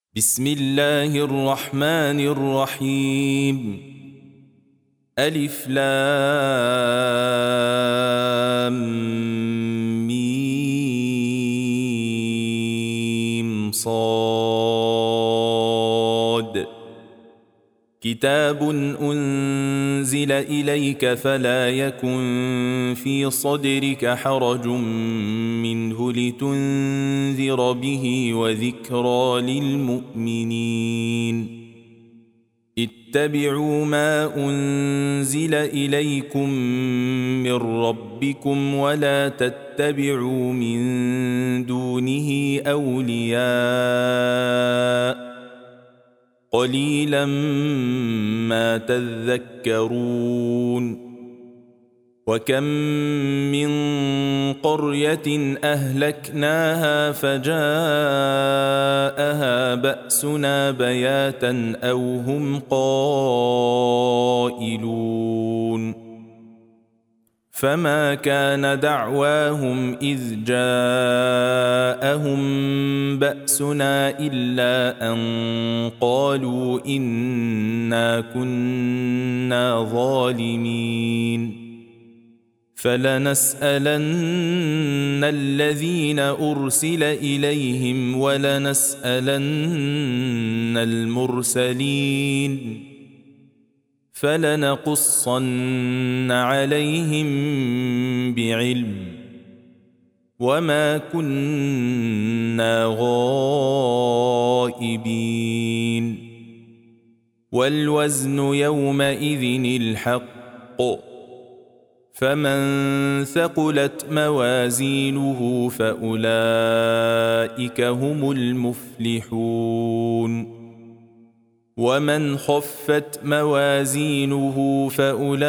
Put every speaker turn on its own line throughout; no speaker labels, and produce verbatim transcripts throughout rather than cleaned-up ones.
بسم الله الرحمن الرحيم. ألف لام ميم صاد. كتاب أنزل إليك فلا يكن في صدرك حرج منه لتنذر به وذكرى للمؤمنين. اتبعوا ما أنزل إليكم من ربكم ولا تتبعوا من دونه أولياء قليلا ما تذكرون. وكم من قرية أهلكناها فجاءها بأسنا بياتا أو هم قائلون. فما كان دعواهم إذ جاءهم بأسنا إلا أن قالوا إنا كنا ظالمين. فلنسألن الذين أرسل إليهم ولنسألن المرسلين فلنقصن عليهم بعلم وما كنا غائبين. والوزن يومئذ الحق فمن ثقلت موازينه فأولئك هم المفلحون. ومن خفت موازينه فأولئك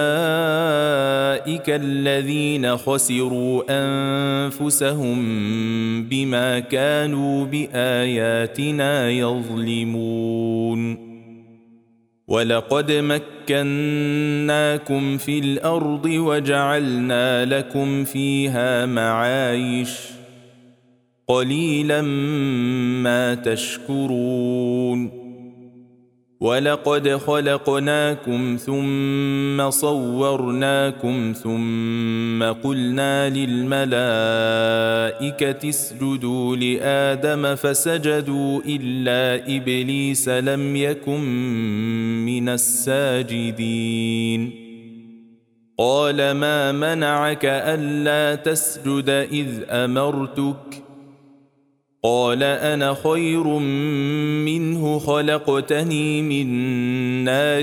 الذين خسروا أنفسهم بما كانوا بآياتنا يظلمون. ولقد مكناكم في الأرض وجعلنا لكم فيها معايش قليلا ما تشكرون. ولقد خلقناكم ثم صورناكم ثم قلنا للملائكة اسجدوا لآدم فسجدوا إلا إبليس لم يكن من الساجدين. قال ما منعك ألا تسجد إذ أمرتك؟ قال أنا خير منه خلقتني من نار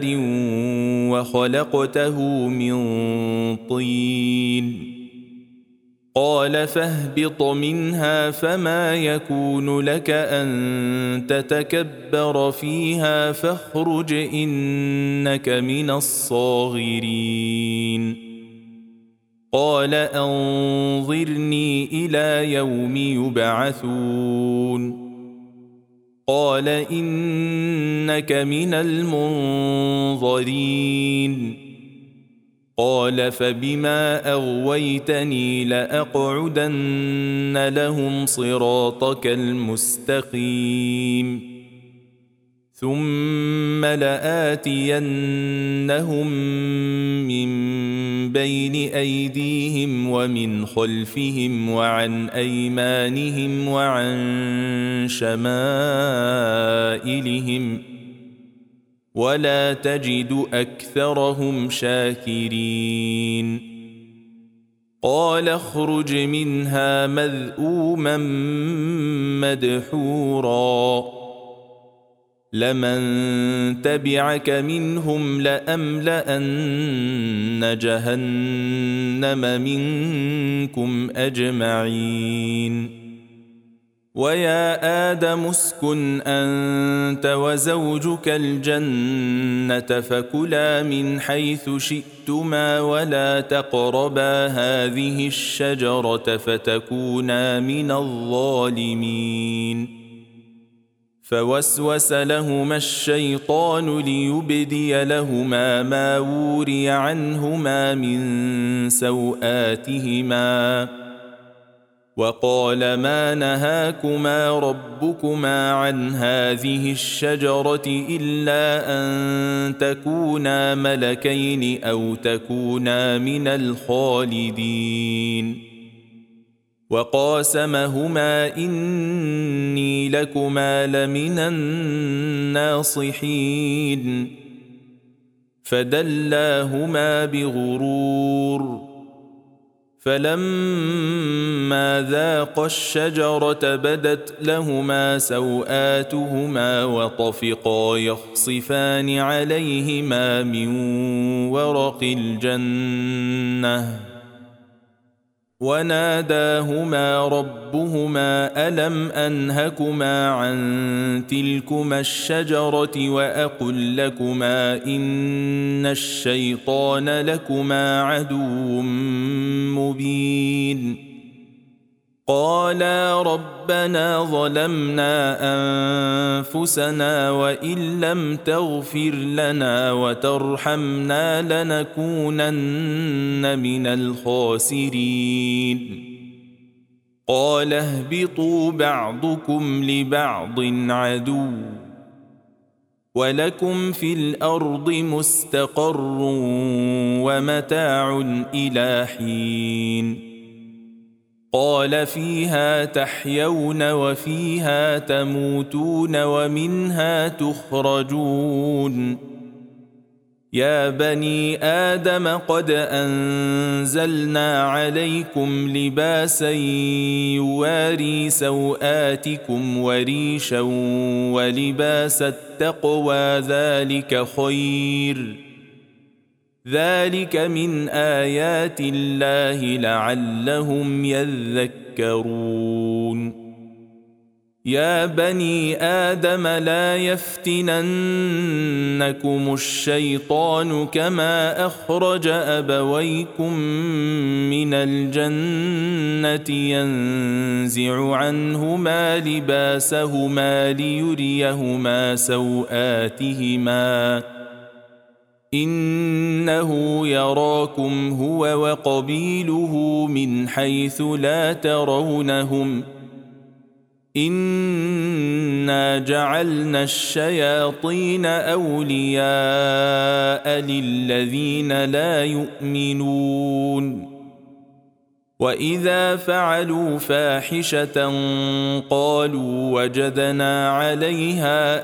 وخلقته من طين. قال فاهبط منها فما يكون لك أن تتكبر فيها فاخرج إنك من الصاغرين. قال أنظرني إلى يوم يبعثون. قال إنك من المنظرين. قال فبما أغويتني لأقعدن لهم صراطك المستقيم ثم لآتينهم من بين أيديهم ومن خلفهم وعن أيمانهم وعن شمائلهم ولا تجد أكثرهم شاكرين. قال اخرج منها مذءوما مدحورا لمن تبعك منهم لأملأن جهنم منكم أجمعين. ويا آدم اسكن أنت وزوجك الجنة فكلا من حيث شئتما ولا تقربا هذه الشجرة فتكونا من الظالمين. فوسوس لهما الشيطان ليبدي لهما ما وري عنهما من سوآتهما وقال ما نهاكما ربكما عن هذه الشجرة إلا أن تكونا ملكين أو تكونا من الخالدين وقاسمهما إني لكما لمن الناصحين فدلاهما بغرور فلما ذاقا الشجرة بدت لهما سوآتهما وطفقا يخصفان عليهما من ورق الجنة وناداهما ربهما ألم أنهكما عن تلكما الشجرة وأقل لكما إن الشيطان لكما عدو مبين قالا ربنا ظلمنا أنفسنا وإن لم تغفر لنا وترحمنا لنكونن من الخاسرين قال اهبطوا بعضكم لبعض عدو ولكم في الأرض مستقر ومتاع إلى حين قال فيها تحيون وفيها تموتون ومنها تخرجون يا بني آدم قد أنزلنا عليكم لباسا يواري سوآتكم وريشا ولباس التقوى ذلك خير ذلك من آيات الله لعلهم يذكرون يا بني آدم لا يفتننكم الشيطان كما أخرج أبويكم من الجنة ينزع عنهما لباسهما ليريهما سوآتهما إنه يراكم هو وقبيله من حيث لا ترونهم إنا جعلنا الشياطين أولياء للذين لا يؤمنون وإذا فعلوا فاحشة قالوا وجدنا عليها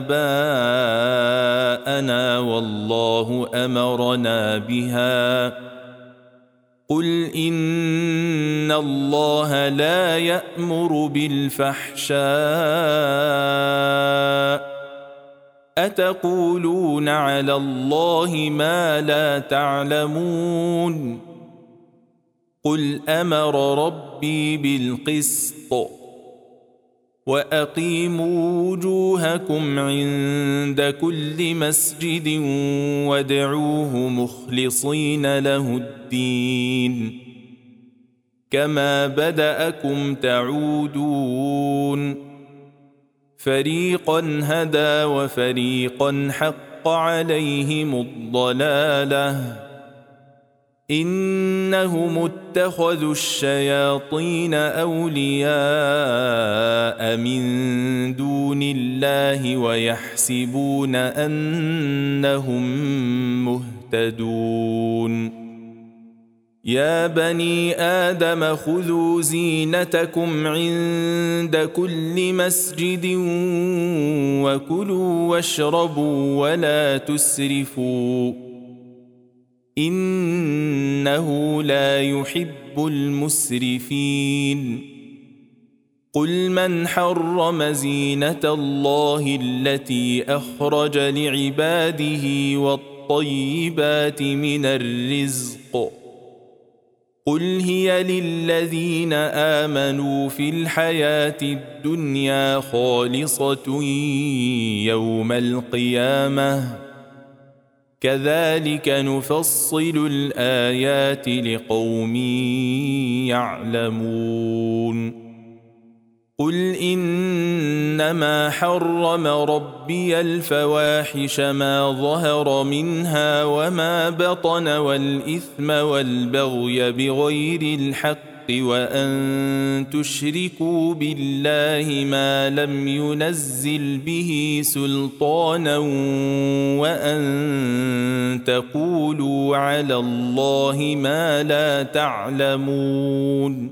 آباءنا والله أمرنا بها قل إن الله لا يأمر بالفحشاء أتقولون على الله ما لا تعلمون قل أمر ربي بالقسط وأقيموا وجوهكم عند كل مسجد وادعوه مخلصين له الدين كما بدأكم تعودون فريقا هدى وفريقا حق عليهم الضلالة إنهم اتخذوا الشياطين أولياء من دون الله ويحسبون أنهم مهتدون يا بني آدم خذوا زينتكم عند كل مسجد وكلوا واشربوا ولا تسرفوا إنه لا يحب المسرفين قل من حرم زينة الله التي أخرج لعباده والطيبات من الرزق قل هي للذين آمنوا في الحياة الدنيا خالصة يوم القيامة كذلك نفصل الآيات لقوم يعلمون قل إنما حرم ربي الفواحش ما ظهر منها وما بطن والإثم والبغي بغير الحق وأن تشركوا بالله ما لم ينزل به سلطانا وأن تقولوا على الله ما لا تعلمون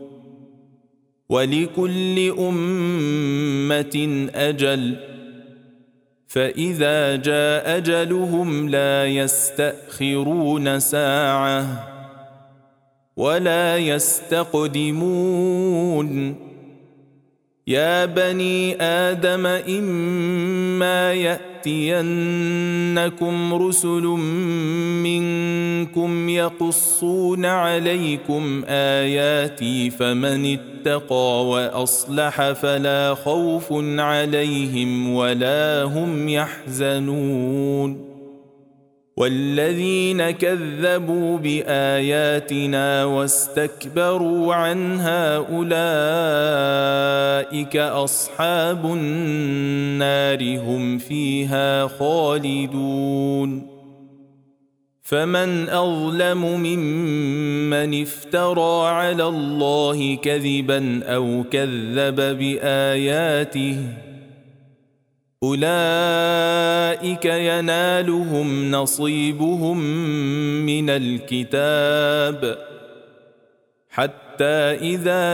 ولكل أمة أجل فإذا جاء أجلهم لا يستأخرون ساعة ولا يستقدمون يا بني آدم إما يأتينكم رسل منكم يقصون عليكم آياتي فمن اتقى وأصلح فلا خوف عليهم ولا هم يحزنون والذين كذبوا بآياتنا واستكبروا عنها أولئك أصحاب النار هم فيها خالدون فمن أظلم ممن افترى على الله كذبا أو كذب بآياته أولئك ينالهم نصيبهم من الكتاب حتى إذا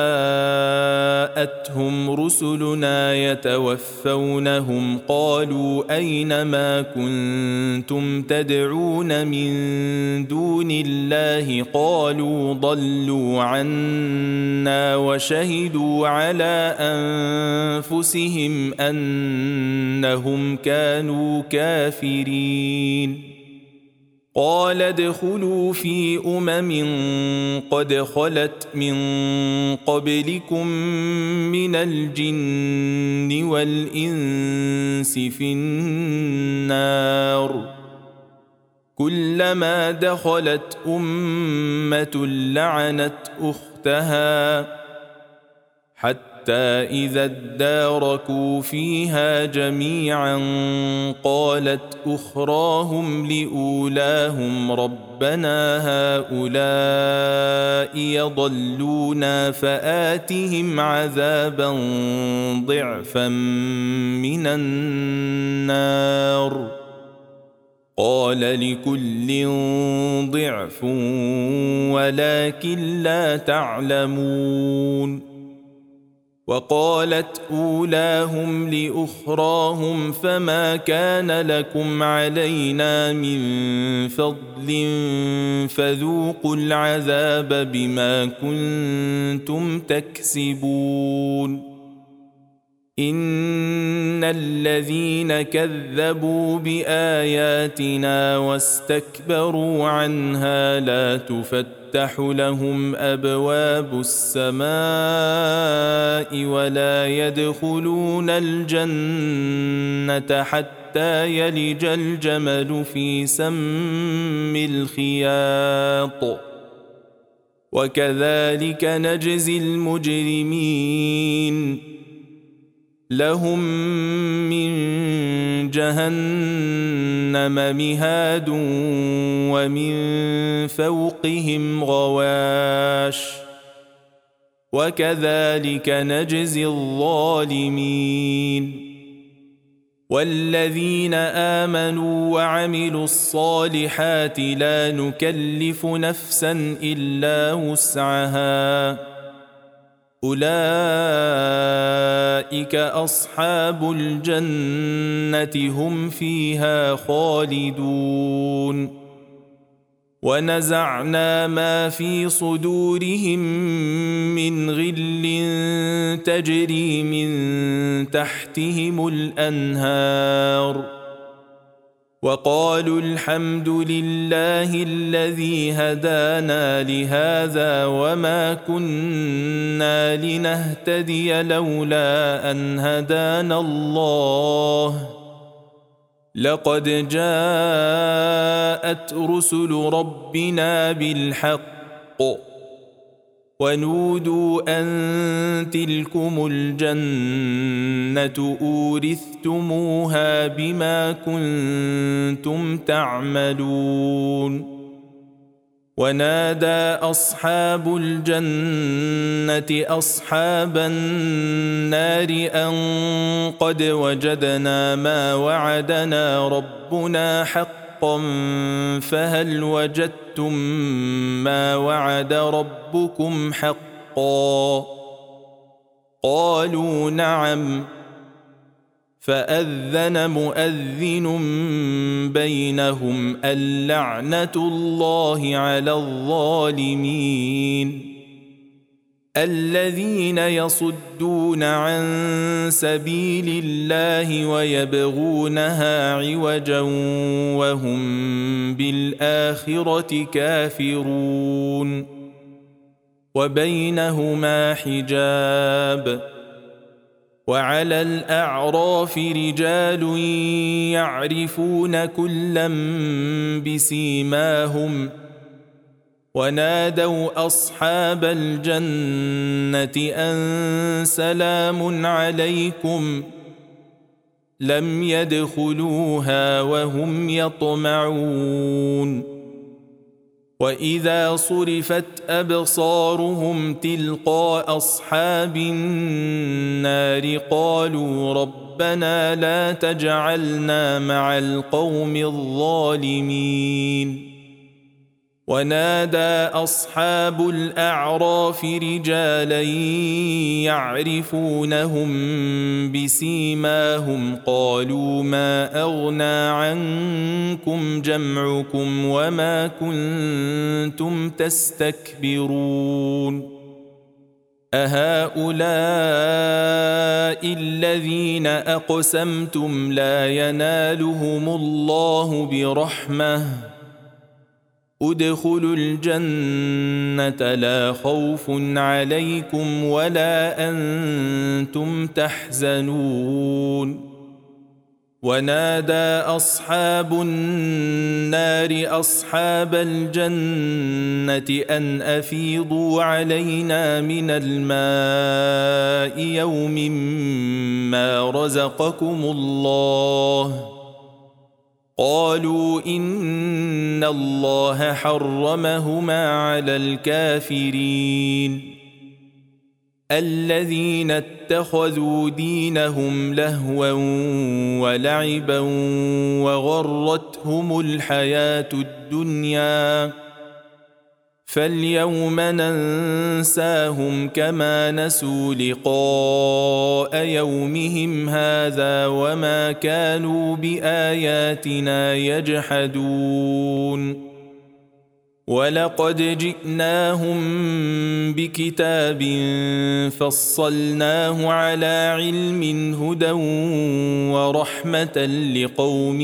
جاءتهم رسلنا يتوفونهم قالوا أين ما كنتم تدعون من دون الله قالوا ضلوا عنا وشهدوا على أنفسهم أنهم كانوا كافرين قال ادخلوا في أمم قد خلت من قبلكم من الجن والإنس في النار كلما دخلت أمة لعنت أختها حتى إذا اداركوا فيها جميعا قالت أخراهم لأولاهم ربنا هؤلاء يضلونا فآتهم عذابا ضعفا من النار قال لكل ضعف ولكن لا تعلمون وقالت أولاهم لأخراهم فما كان لكم علينا من فضل فذوقوا العذاب بما كنتم تكسبون إن الذين كذبوا بآياتنا واستكبروا عنها لا تفتح لهم أبواب السماء ولا يدخلون الجنة حتى يلج الجمل في سم الخياط وكذلك نجزي المجرمين لهم من جهنم مهاد ومن فوقهم غواش وكذلك نجزي الظالمين والذين آمنوا وعملوا الصالحات لا نكلف نفسا إلا وسعها أولئك أصحاب الجنة هم فيها خالدون ونزعنا ما في صدورهم من غل تجري من تحتهم الأنهار وقالوا الحمد لله الذي هدانا لهذا وما كنا لنهتدي لولا أن هدانا الله لقد جاءت رسل ربنا بالحق ونودوا أن تلكم الجنة أورثتموها بما كنتم تعملون ونادى أصحاب الجنة أصحاب النار أن قد وجدنا ما وعدنا ربنا حقا فهل وجدتم ما وعد ربكم حقا قالوا نعم فأذن مؤذن بينهم اللعنة الله على الظالمين الذين يصدون عن سبيل الله ويبغونها عوجا وهم بالآخرة كافرون وبينهما حجاب وعلى الأعراف رجال يعرفون كلا بسيماهم ونادوا أصحاب الجنة أن سلام عليكم لم يدخلوها وهم يطمعون وإذا صرفت أبصارهم تلقاء أصحاب النار قالوا ربنا لا تجعلنا مع القوم الظالمين ونادى أصحاب الأعراف رجالا يعرفونهم بسيماهم قالوا ما أغنى عنكم جمعكم وما كنتم تستكبرون أهؤلاء الذين أقسمتم لا ينالهم الله برحمة ادخلوا الجنة لا خوف عليكم ولا أنتم تحزنون ونادى أصحاب النار أصحاب الجنة أن أفيضوا علينا من الماء يوم ما رزقكم الله قالوا إن الله حرمهما على الكافرين الذين اتخذوا دينهم لهوا ولعبا وغرتهم الحياة الدنيا فاليوم ننساهم كما نسوا لقاء يومهم هذا وما كانوا بآياتنا يجحدون ولقد جئناهم بكتاب فصلناه على علم هدى ورحمة لقوم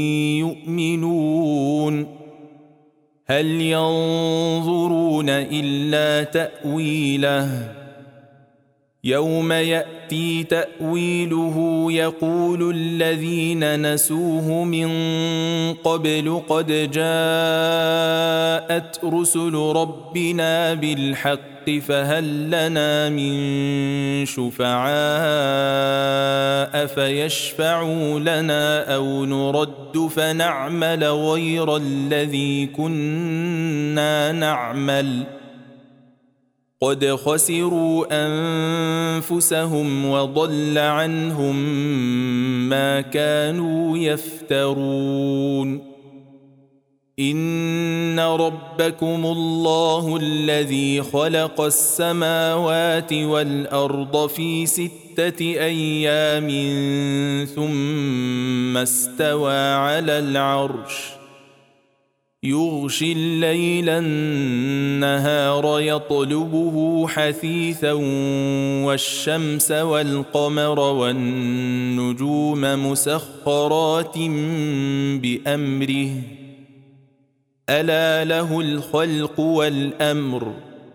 يؤمنون هل ينظرون إلا تأويله يوم يأتي تأويله يقول الذين نسوه من قبل قد جاءت رسل ربنا بالحق فهل لنا من شفعاء فيشفعوا لنا أو نرد فنعمل غير الذي كنا نعمل قد خسروا أنفسهم وضل عنهم ما كانوا يفترون إن ربكم الله الذي خلق السماوات والأرض في ستة أيام ثم استوى على العرش يغشي الليل النهار يطلبه حثيثا والشمس والقمر والنجوم مسخرات بأمره ألا له الخلق والأمر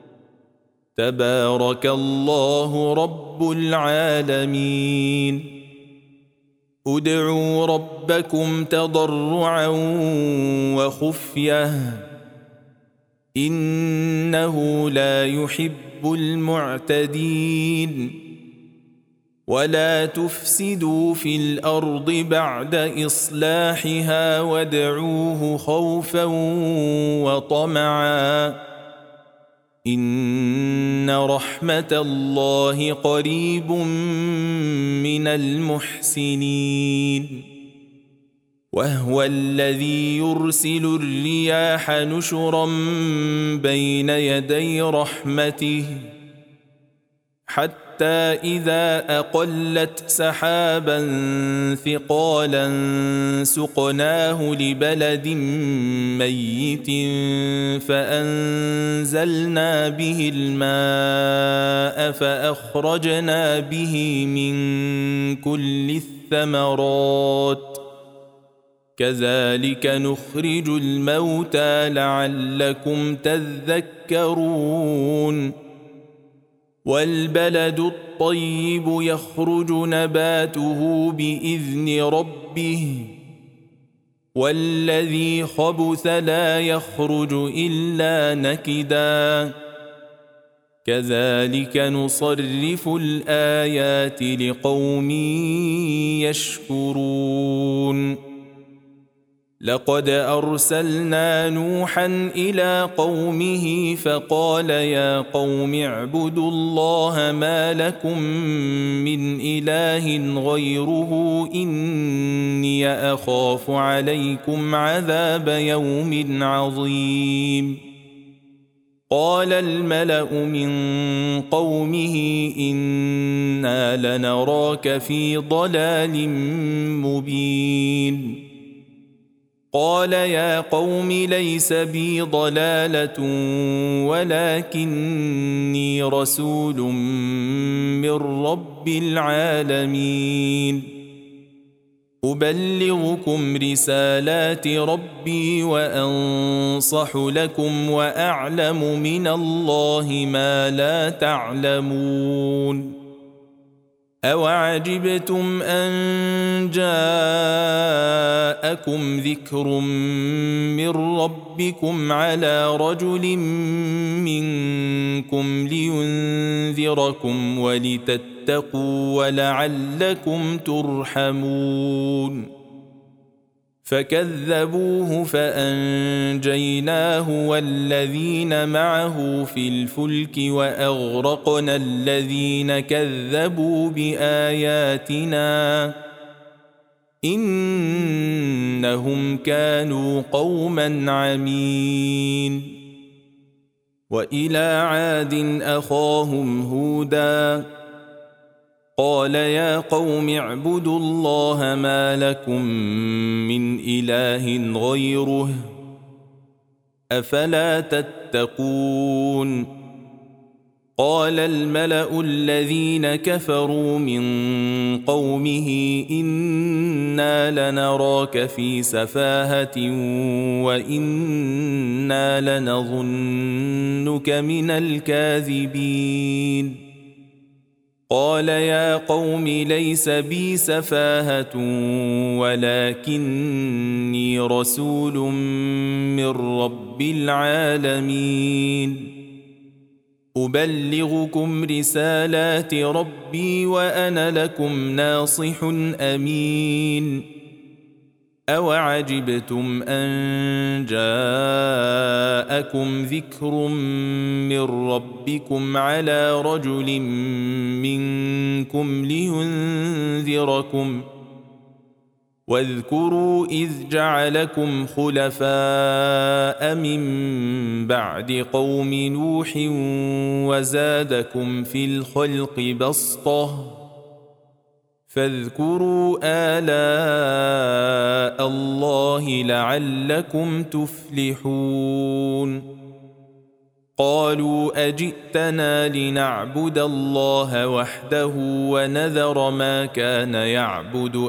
تبارك الله رب العالمين ادعوا ربكم تضرعا وخفية إنه لا يحب المعتدين ولا تفسدوا في الأرض بعد إصلاحها وادعوه خوفا وطمعا إن رحمة الله قريب من المحسنين وهو الذي يرسل الرياح نشرا بين يدي رحمته حتى إذا أقلت سحابا ثقالا سقناه لبلد ميت فأنزلنا به الماء فأخرجنا به من كل الثمرات كذلك نخرج الموتى لعلكم تذكرون والبلد الطيب يخرج نباته بإذن ربه والذي خبث لا يخرج إلا نكدا كذلك نصرف الآيات لقوم يشكرون لقد أرسلنا نوحا إلى قومه فقال يا قوم اعبدوا الله ما لكم من إله غيره إني أخاف عليكم عذاب يوم عظيم قال الملأ من قومه إنا لنراك في ضلال مبين قال يا قوم ليس بي ضلالة ولكني رسول من رب العالمين أبلغكم رسالات ربي وأنصح لكم وأعلم من الله ما لا تعلمون أوعجبتم أن جاءكم ذكر من ربكم على رجل منكم لينذركم ولتتقوا ولعلكم ترحمون فكذبوه فأنجيناه والذين معه في الفلك وأغرقنا الذين كذبوا بآياتنا إنهم كانوا قوما عمين وإلى عاد أخاهم هودا قال يا قوم اعبدوا الله ما لكم من إله غيره أفلا تتقون قال الملأ الذين كفروا من قومه إنا لنراك في سفاهة وإنا لنظنك من الكاذبين قال يا قوم ليس بي سفاهة ولكني رسول من رب العالمين أبلغكم رسالات ربي وأنا لكم ناصح أمين أوعجبتم أن جاءكم ذكر من ربكم على رجل منكم لينذركم واذكروا إذ جعلكم خلفاء من بعد قوم نوح وزادكم في الخلق بسطة فاذكروا آلاء الله لعلكم تفلحون قالوا أجئتنا لنعبد الله وحده ونذر ما كان يعبد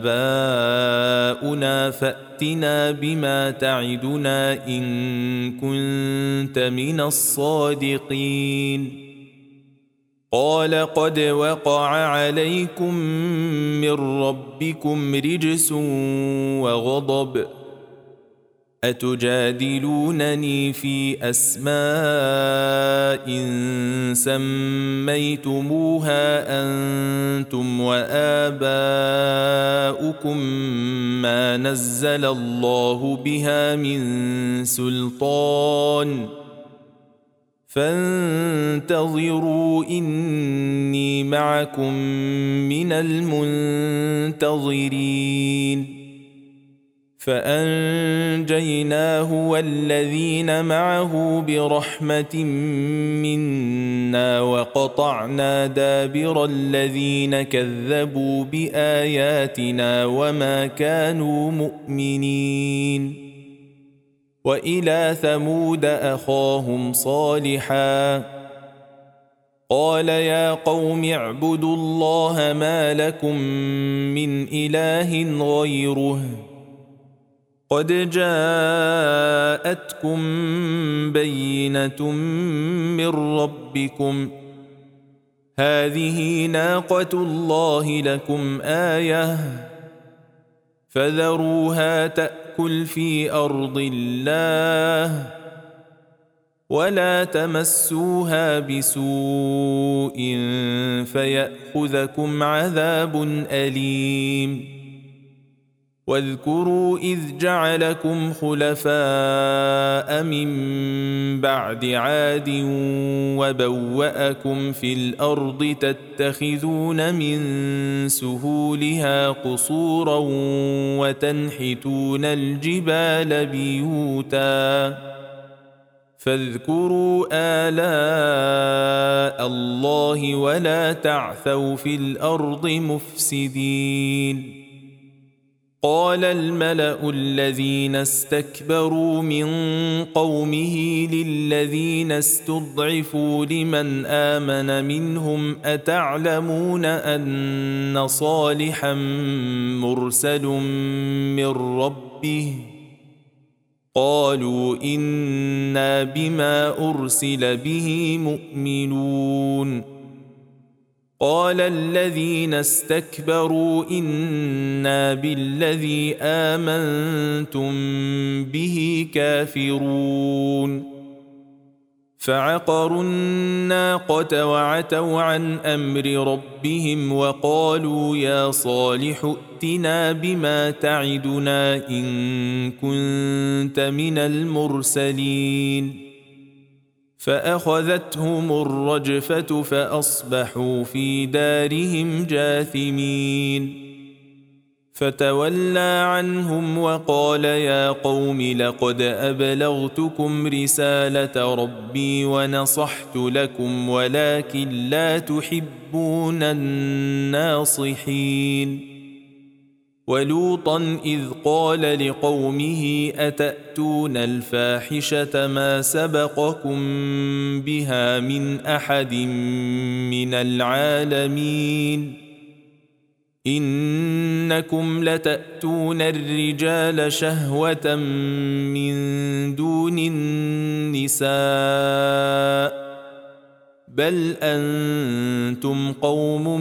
آباؤنا فأتنا بما تعدنا إن كنت من الصادقين قال قد وقع عليكم من ربكم رجس وغضب أتجادلونني في أسماء سميتموها أنتم وآباؤكم ما نزل الله بها من سلطان فانتظروا إني معكم من المنتظرين فأنجيناه والذين معه برحمة منا وقطعنا دابر الذين كذبوا بآياتنا وما كانوا مؤمنين وإلى ثمود أخاهم صالحا قال يا قوم اعبدوا الله ما لكم من إله غيره قد جاءتكم بينة من ربكم هذه ناقة الله لكم آية فذروها تأكل في أرض الله ولا تمسوها بسوء فيأخذكم عذاب أليم واذكروا إذ جعلكم خلفاء من بعد عاد وبوأكم في الأرض تتخذون من سهولها قصورا وتنحتون الجبال بيوتا فاذكروا آلاء الله ولا تعثوا في الأرض مفسدين قال الملأ الذين استكبروا من قومه للذين استضعفوا لمن آمن منهم أتعلمون أن صالحا مرسل من ربه قالوا إنا بما أرسل به مؤمنون قال الذين استكبروا إنا بالذي آمنتم به كافرون فعقروا الناقة وعتوا عن أمر ربهم وقالوا يا صالح ائتنا بما تعدنا إن كنت من المرسلين فأخذتهم الرجفة فأصبحوا في دارهم جاثمين فتولى عنهم وقال يا قوم لقد أبلغتكم رسالة ربي ونصحت لكم ولكن لا تحبون الناصحين ولوطا إذ قال لقومه أتأتون الفاحشة ما سبقكم بها من أحد من العالمين إنكم لتأتون الرجال شهوة من دون النساء بل أنتم قوم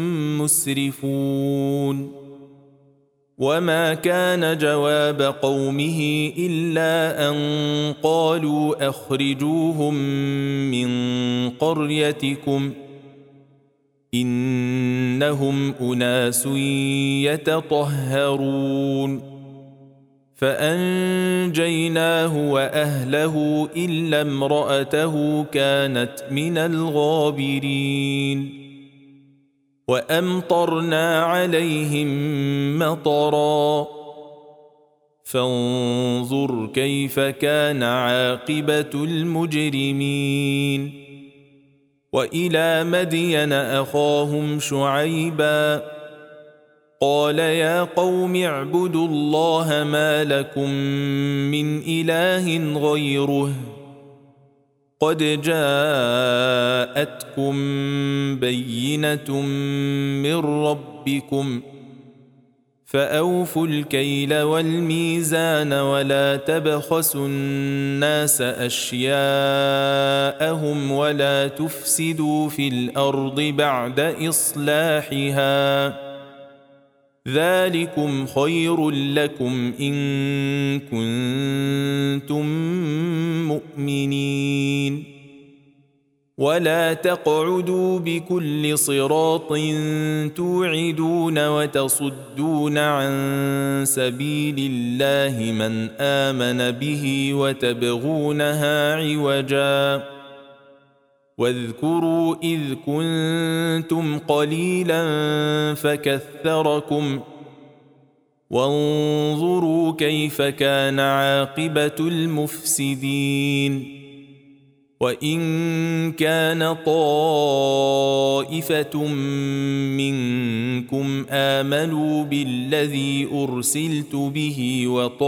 مسرفون وما كان جواب قومه إلا أن قالوا أخرجوهم من قريتكم إنهم أناس يتطهرون فأنجيناه وأهله إلا امرأته كانت من الغابرين وأمطرنا عليهم مطرا فانظر كيف كان عاقبة المجرمين وإلى مدين أخاهم شعيبا قال يا قوم اعبدوا الله ما لكم من إله غيره قد جاءتكم بينة من ربكم فأوفوا الكيل والميزان ولا تبخسوا الناس أشياءهم ولا تفسدوا في الأرض بعد إصلاحها ذلكم خير لكم إن كنتم مؤمنين. ولا تقعدوا بكل صراط توعدون وتصدون عن سبيل الله من آمن به وتبغونها عوجا. واذكروا إذ كنتم قليلا فكثركم وانظروا كيف كان عاقبة المفسدين. وإن كان طائفة منكم آمنوا بالذي أرسلت به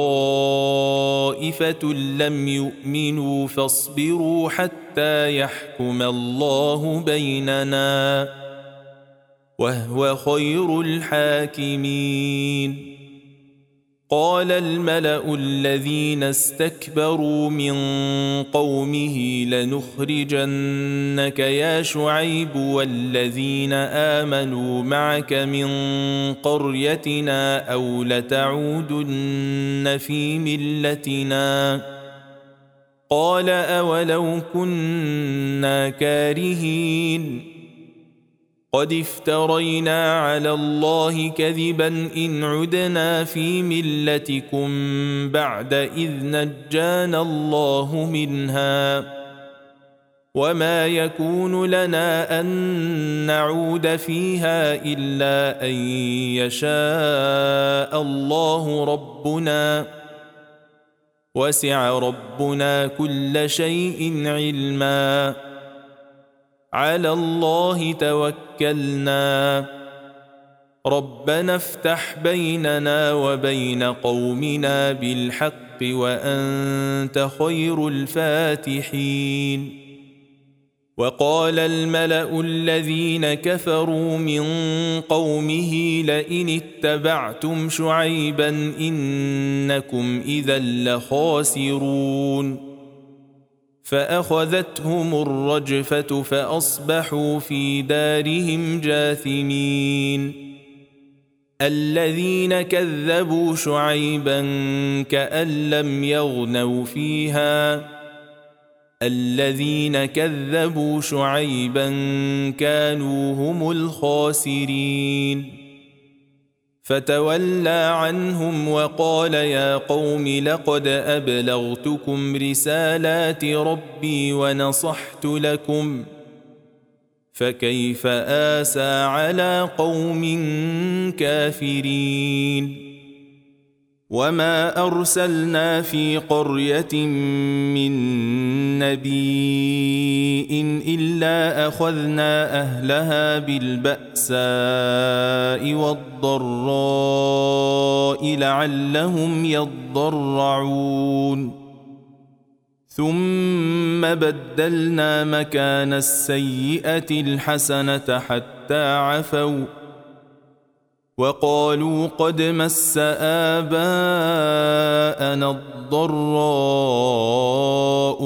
وطائفة لم يؤمنوا فاصبروا حتى يحكم الله بيننا وهو خير الحاكمين. قال الملأ الذين استكبروا من قومه لنخرجنك يا شعيب والذين آمنوا معك من قريتنا أو لتعودن في ملتنا. قال أولو كنا كارهين قد افترينا على الله كذبا إن عدنا في ملتكم بعد إذ نجانا الله منها وما يكون لنا أن نعود فيها إلا أن يشاء الله ربنا وسع ربنا كل شيء علما على الله توكلنا ربنا افتح بيننا وبين قومنا بالحق وأنت خير الفاتحين. وقال الملأ الذين كفروا من قومه لئن اتبعتم شعيبا إنكم إذا لخاسرون. فأخذتهم الرجفة فأصبحوا في دارهم جاثمين. الذين كذبوا شعيبا كأن لم يغنوا فيها الذين كذبوا شعيبا كانوا هم الخاسرين. فتولى عنهم وقال يا قوم لقد أبلغتكم رسالات ربي ونصحت لكم فكيف آسى على قوم كافرين. وما أرسلنا في قرية من نبي إلا أخذنا أهلها بالبأساء والضراء لعلهم يضرعون. ثم بدلنا مكان السيئة الحسنة حتى عفوا وقالوا قد مس آباءنا الضراء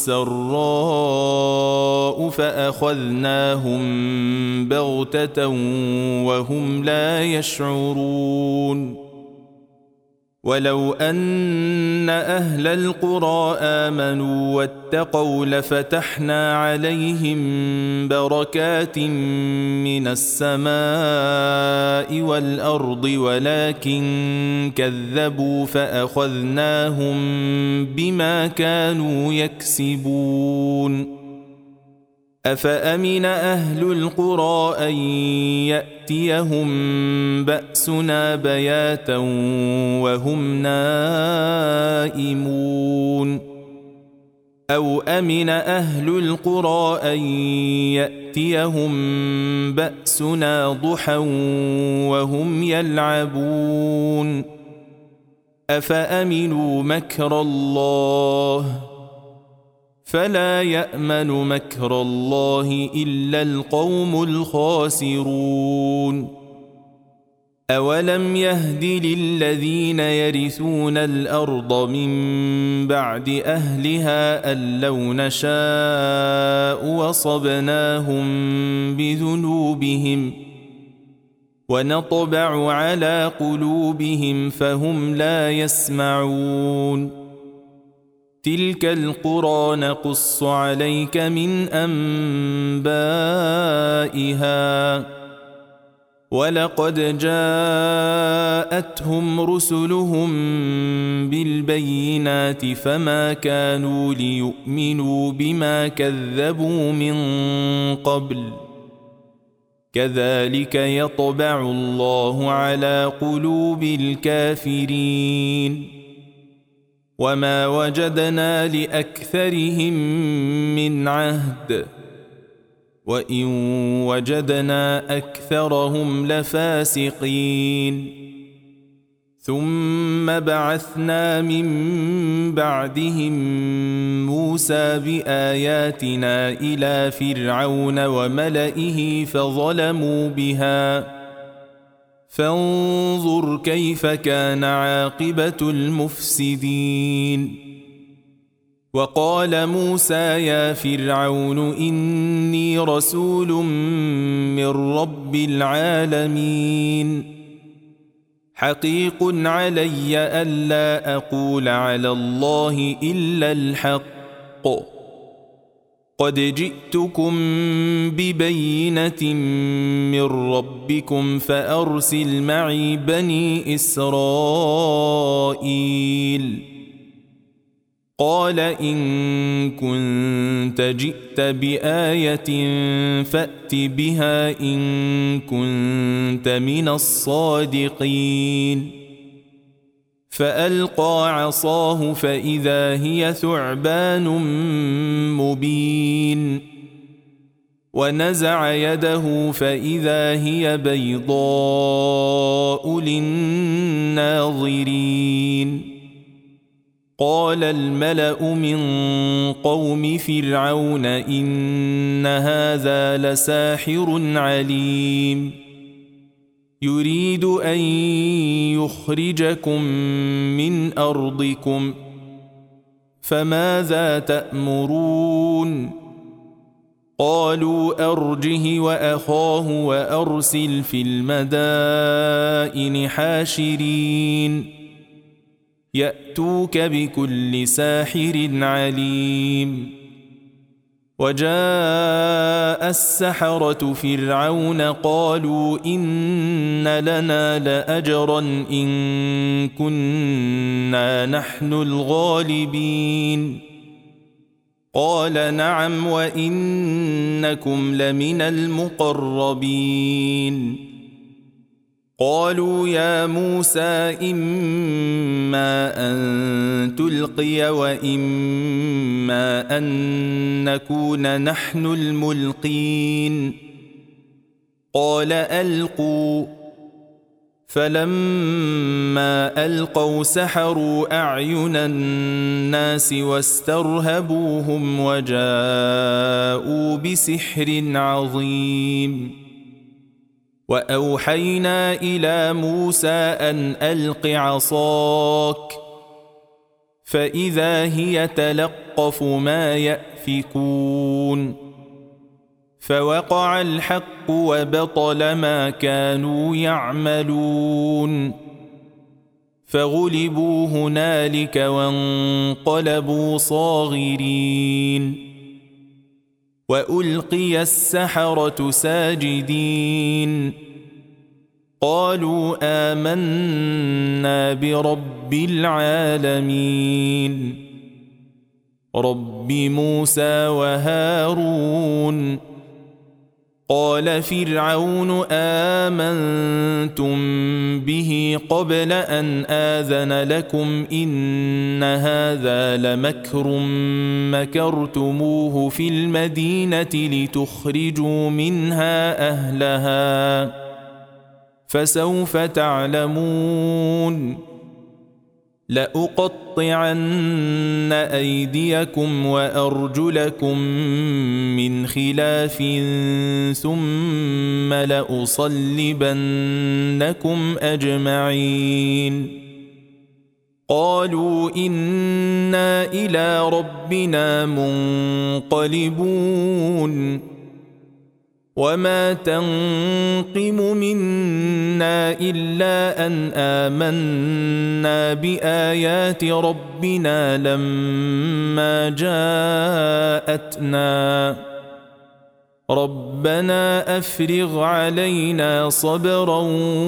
والسراء فأخذناهم بغتة وهم لا يشعرون. ولو أن أهل القرى آمنوا واتقوا لفتحنا عليهم بركات من السماء والأرض ولكن كذبوا فأخذناهم بما كانوا يكسبون. أفأمن أهل القرى أن يأتيهم بأسنا بياتا وهم نائمون أو أمن أهل القرى أن يأتيهم بأسنا ضحى وهم يلعبون أفأمنوا مكر الله فلا يأمن مكر الله إلا القوم الخاسرون. أولم يهد للذين يرثون الأرض من بعد أهلها أن لو نشاء وصبناهم بذنوبهم ونطبع على قلوبهم فهم لا يسمعون تلك القرى نقص عليك من أنبائها ولقد جاءتهم رسلهم بالبينات فما كانوا ليؤمنوا بما كذبوا من قبل كذلك يطبع الله على قلوب الكافرين وما وجدنا لأكثرهم من عهد وإن وجدنا أكثرهم لفاسقين ثم بعثنا من بعدهم موسى بآياتنا إلى فرعون وملئه فظلموا بها فانظر كيف كان عاقبة المفسدين وقال موسى يا فرعون إني رسول من رب العالمين حقيق علي ألا أقول على الله إلا الحق قد جئتكم ببينة من ربكم فأرسل معي بني إسرائيل قال إن كنت جئت بآية فأت بها إن كنت من الصادقين فألقى عصاه فإذا هي ثعبان مبين ونزع يده فإذا هي بيضاء للناظرين قال الملأ من قوم فرعون إن هذا لساحر عليم يريد أن يخرجكم من أرضكم فماذا تأمرون قالوا أرجه وأخاه وأرسل في المدائن حاشرين يأتوك بكل ساحر عليم وجاء السحرة فرعون قالوا إن لنا لأجرا إن كنا نحن الغالبين قال نعم وإنكم لمن المقربين قالوا يا موسى إما أن تلقي وإما أن نكون نحن الملقين قال ألقوا فلما ألقوا سحروا أعين الناس واسترهبوهم وجاءوا بسحر عظيم وأوحينا إلى موسى أن ألق عصاك فإذا هي تلقف ما يأفكون فوقع الحق وبطل ما كانوا يعملون فغلبوا هنالك وانقلبوا صاغرين وألقي السحرة ساجدين قالوا آمنا برب العالمين رب موسى وهارون قال فرعون آمنتم به قبل أن آذن لكم إن هذا لمكر مكرتموه في المدينة لتخرجوا منها أهلها فسوف تعلمون لأقطعن أيديكم وأرجلكم من خلاف ثم لأصلبنكم أجمعين قالوا إنا إلى ربنا منقلبون وما تنقم منا إلا أن آمنا بآيات ربنا لما جاءتنا ربنا أفرغ علينا صبرا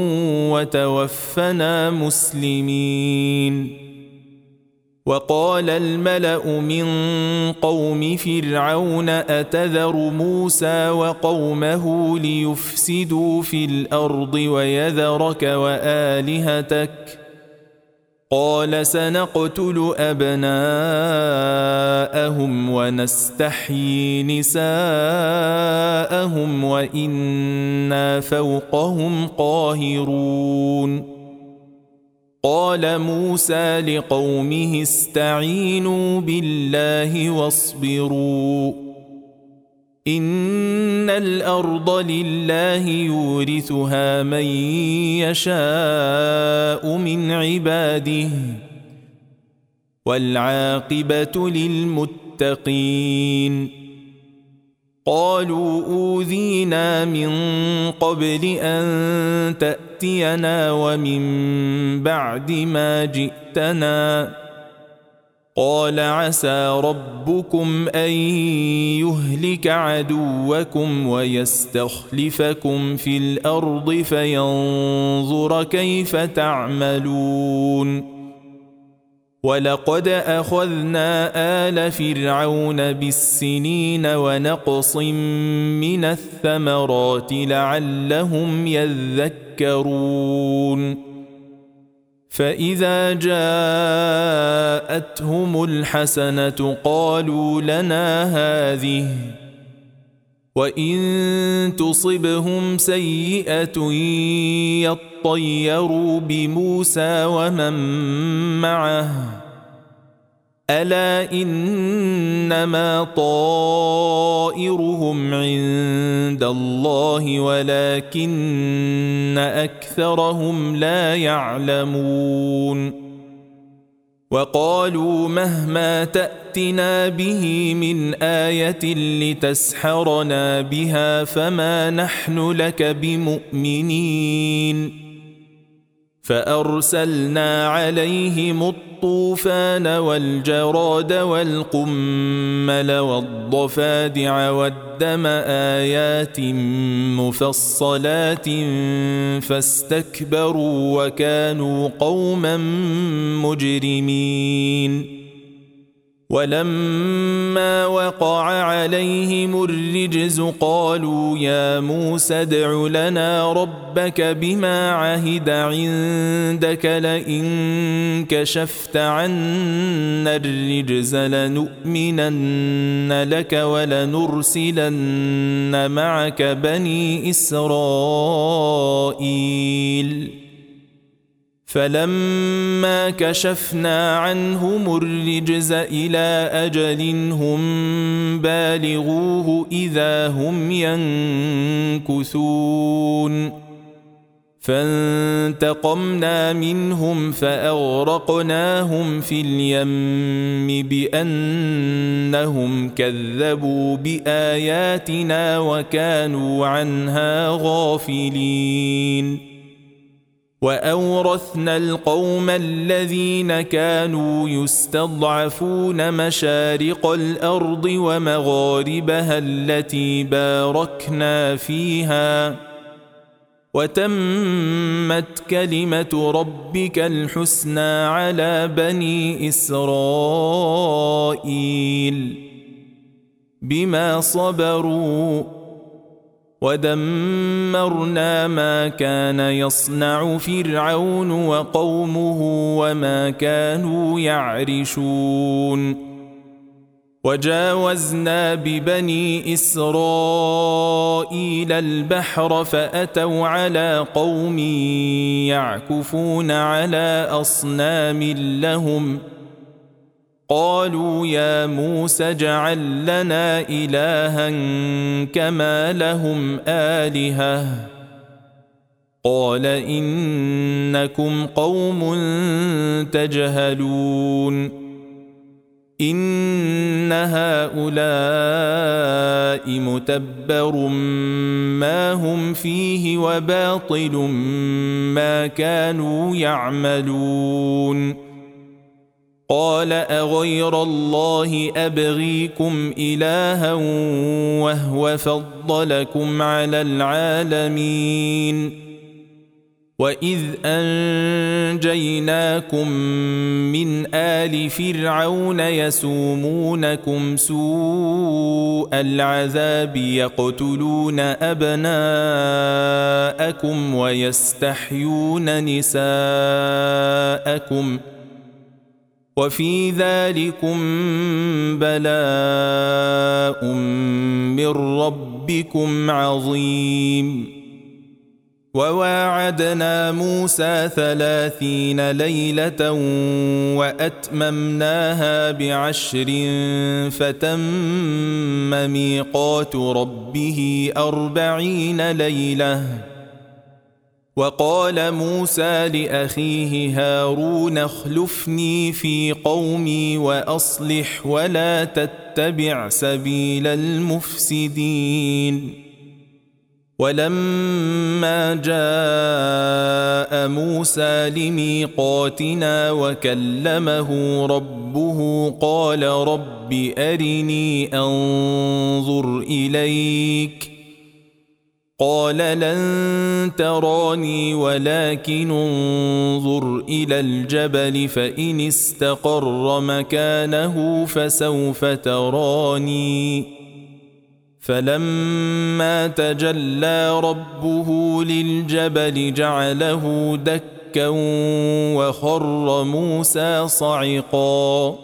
وتوفنا مسلمين. وقال الملأ من قوم فرعون أتذر موسى وقومه ليفسدوا في الأرض ويذرك وآلهتك قال سنقتل أبناءهم ونستحيي نساءهم وإنا فوقهم قاهرون. قال موسى لقومه استعينوا بالله واصبروا إن الأرض لله يورثها من يشاء من عباده والعاقبة للمتقين. قالوا أوذينا من قبل أن تأتينا ومن بعد ما جئتنا قال عسى ربكم أن يهلك عدوكم ويستخلفكم في الأرض فينظر كيف تعملون. ولقد أخذنا آل فرعون بالسنين ونقص من الثمرات لعلهم يذكرون. فإذا جاءتهم الحسنة قالوا لنا هذه وإن تصبهم سيئة يطيروا بموسى ومن معه ألا إنما طائرهم عند الله ولكن أكثرهم لا يعلمون. وقالوا مهما تأتنا به من آية لتسحرنا بها فما نحن لك بمؤمنين. فأرسلنا عليهم الطوفان والجراد والقمل والضفادع والدم آيات مفصلات فاستكبروا وكانوا قوما مجرمين. ولما وقع عليهم الرجز قالوا يا موسى ادع لنا ربك بما عهد عندك لئن كشفت عنا الرجز لنؤمنن لك ولنرسلن معك بني إسرائيل. فلما كشفنا عنهم الرجز إلى أجل هم بالغوه إذا هم ينكثون. فانتقمنا منهم فأغرقناهم في اليم بأنهم كذبوا بآياتنا وكانوا عنها غافلين. وأورثنا القوم الذين كانوا يستضعفون مشارق الأرض ومغاربها التي باركنا فيها وتمت كلمة ربك الحسنى على بني إسرائيل بما صبروا ودمرنا ما كان يصنع فرعون وقومه وما كانوا يعرشون. وجاوزنا ببني إسرائيل البحر فأتوا على قوم يعكفون على أصنام لهم قالوا يا موسى اجعل لنا إلها كما لهم آلهة قال إنكم قوم تجهلون. إن هؤلاء متبر ما هم فيه وباطل ما كانوا يعملون قال أغير الله أبغيكم إلها وهو فضلكم على العالمين وإذ أنجيناكم من آل فرعون يسومونكم سوء العذاب يقتلون أبناءكم ويستحيون نساءكم وفي ذلكم بلاء من ربكم عظيم وواعدنا موسى ثلاثين ليلة وأتممناها بعشر فتم ميقات ربه أربعين ليلة وقال موسى لأخيه هارون اخلفني في قومي وأصلح ولا تتبع سبيل المفسدين ولما جاء موسى لميقاتنا وكلمه ربه قال رب أرني أنظر إليك قال لن تراني ولكن انظر إلى الجبل فإن استقر مكانه فسوف تراني فلما تجلى ربه للجبل جعله دكا وخر موسى صعقا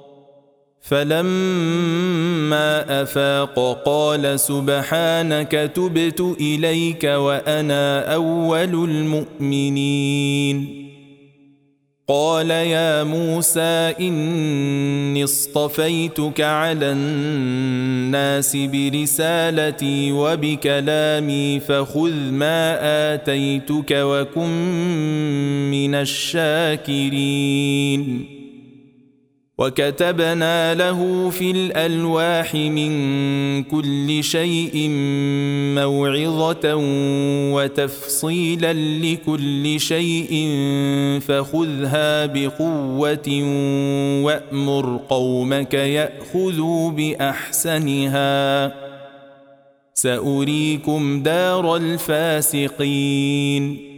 فلما أفاق قال سبحانك تبت إليك وأنا أول المؤمنين قال يا موسى إني اصطفيتك على الناس برسالتي وبكلامي فخذ ما آتيتك وكن من الشاكرين وكتبنا له في الألواح من كل شيء موعظة وتفصيلا لكل شيء فخذها بقوة وأمر قومك يأخذوا بأحسنها سأريكم دار الفاسقين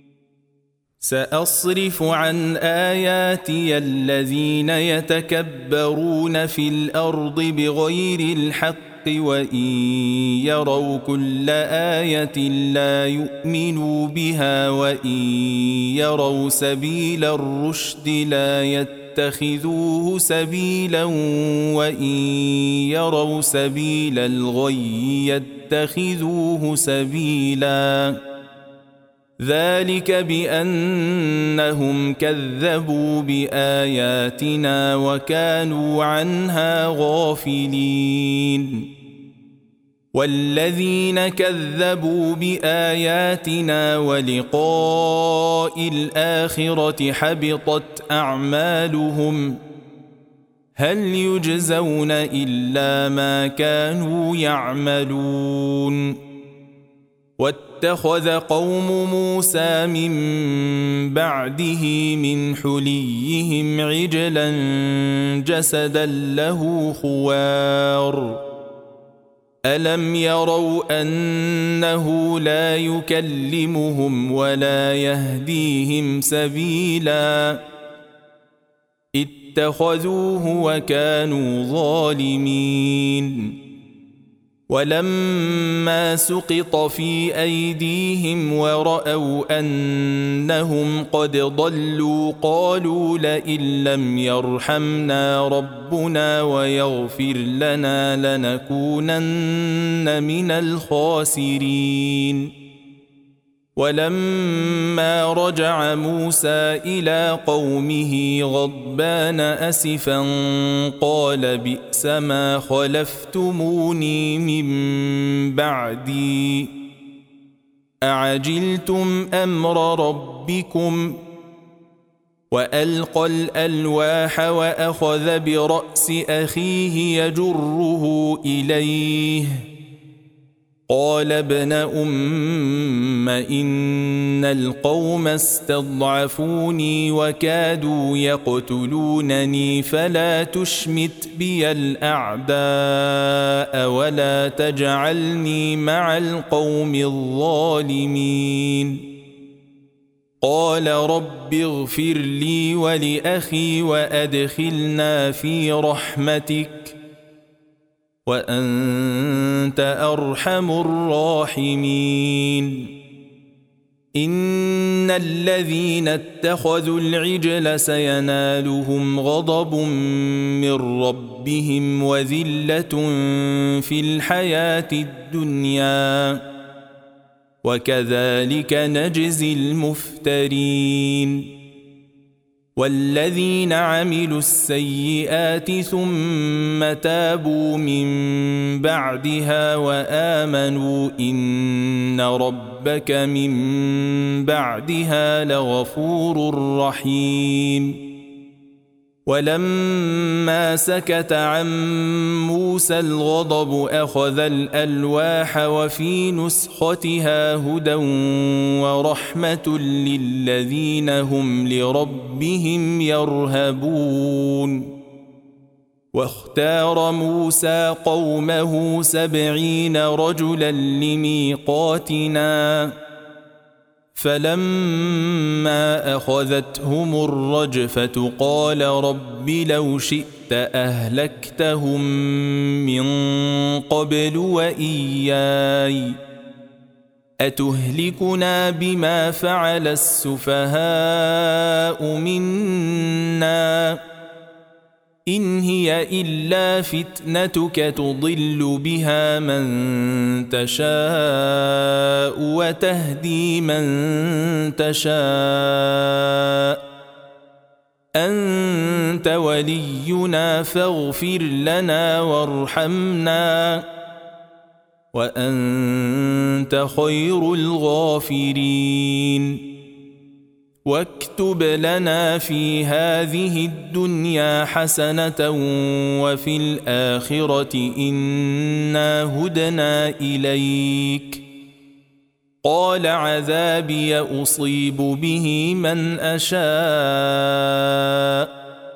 سأصرف عن آياتي الذين يتكبرون في الأرض بغير الحق وإن يروا كل آية لا يؤمنوا بها وإن يروا سبيل الرشد لا يتخذوه سبيلا وإن يروا سبيل الغي يتخذوه سبيلا ذلك بأنهم كذبوا بآياتنا وكانوا عنها غافلين والذين كذبوا بآياتنا ولقاء الآخرة حبطت أعمالهم هل يجزون إلا ما كانوا يعملون واتخذ قوم موسى من بعده من حليهم عجلا جسدا له خوار ألم يروا أنه لا يكلمهم ولا يهديهم سبيلا اتخذوه وكانوا ظالمين ولما سقط في أيديهم ورأوا أنهم قد ضلوا قالوا لئن لم يرحمنا ربنا ويغفر لنا لنكونن من الخاسرين ولما رجع موسى إلى قومه غضبان أسفا قال بئس ما خلفتموني من بعدي أعجلتم أمر ربكم وألقى الألواح وأخذ برأس أخيه يجره إليه قال ابن أم إن القوم استضعفوني وكادوا يقتلونني فلا تشمت بي الأعداء ولا تجعلني مع القوم الظالمين قال رب اغفر لي ولأخي وأدخلنا في رحمتك وأنت أرحم الراحمين إن الذين اتخذوا العجل سينالهم غضب من ربهم وذلة في الحياة الدنيا وكذلك نجزي المفترين والذين عملوا السيئات ثم تابوا من بعدها وآمنوا إن ربك من بعدها لغفور رحيم ولما سكت عن موسى الغضب أخذ الألواح وفي نسختها هدى ورحمة للذين هم لربهم يرهبون واختار موسى قومه سبعين رجلا لميقاتنا فلما أخذتهم الرجفة قال رب لو شئت أهلكتهم من قبل وإياي أتهلكنا بما فعل السفهاء منا إن هي إلا فتنتك تضل بها من تشاء وتهدي من تشاء أنت ولينا فاغفر لنا وارحمنا وأنت خير الغافرين واكتب لنا في هذه الدنيا حسنة وفي الآخرة إنا هدنا إليك قال عذابي أصيب به من أشاء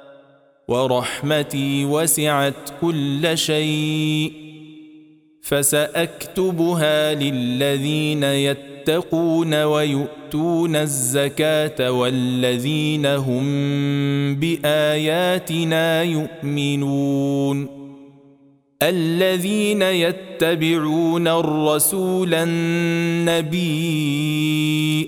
ورحمتي وسعت كل شيء فسأكتبها للذين يتقون ويؤتون الزكاة والذين هم بآياتنا يؤمنون الذين يتبعون الرسول النبي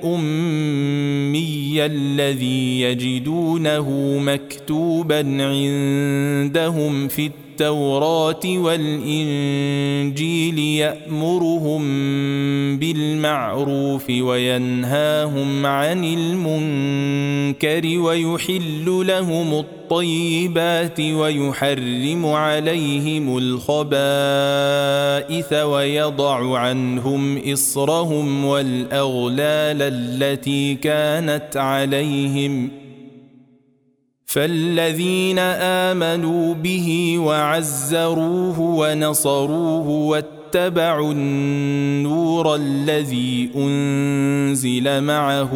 الأمي الذي يجدونه مكتوبا عندهم في التوراة والإنجيل يأمرهم بالمعروف وينهاهم عن المنكر ويحل لهم الطيبات ويحرم عليهم الخبائث ويضع عنهم إصرهم والأغلال التي كانت عليهم فالذين آمنوا به وعزروه ونصروه واتبعوا النور الذي أنزل معه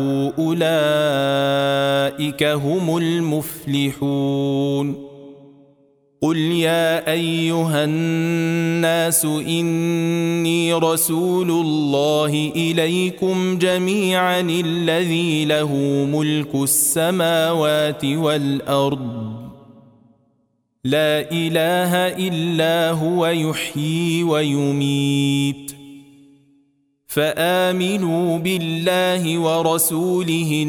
أولئك هم المفلحون قل يا أيها الناس إني رسول الله إليكم جميعا الذي له ملك السماوات والأرض لا إله إلا هو يحيي ويميت فآمنوا بالله ورسوله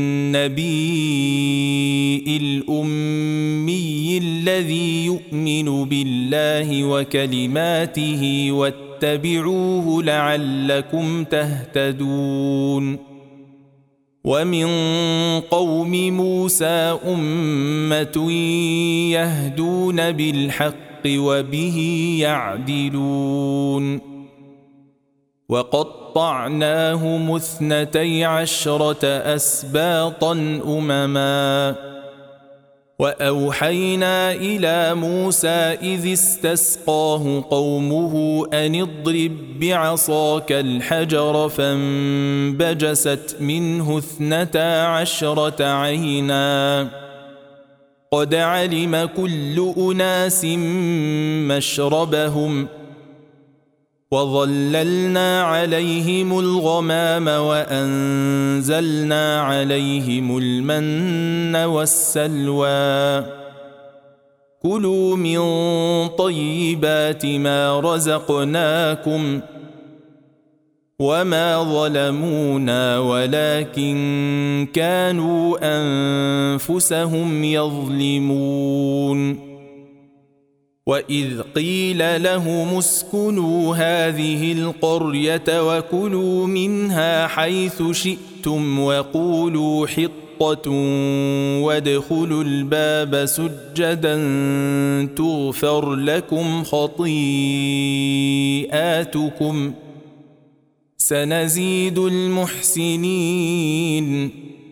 النبي الأمي الذي يؤمن بالله وكلماته واتبعوه لعلكم تهتدون ومن قوم موسى أمة يهدون بالحق وبه يعدلون وقطعناهم اثنتي عشرة أسباطا أمما وأوحينا إلى موسى إذ استسقاه قومه أن اضرب بعصاك الحجر فانبجست منه اثنتا عشرة عينا قد علم كل أناس مشربهم وظللنا عليهم الغمام وأنزلنا عليهم المن والسلوى كلوا من طيبات ما رزقناكم وما ظلمونا ولكن كانوا أنفسهم يظلمون وإذ قيل لهم اسكنوا هذه القرية وكلوا منها حيث شئتم وقولوا حطة وادخلوا الباب سجدا تغفر لكم خطيئاتكم سنزيد المحسنين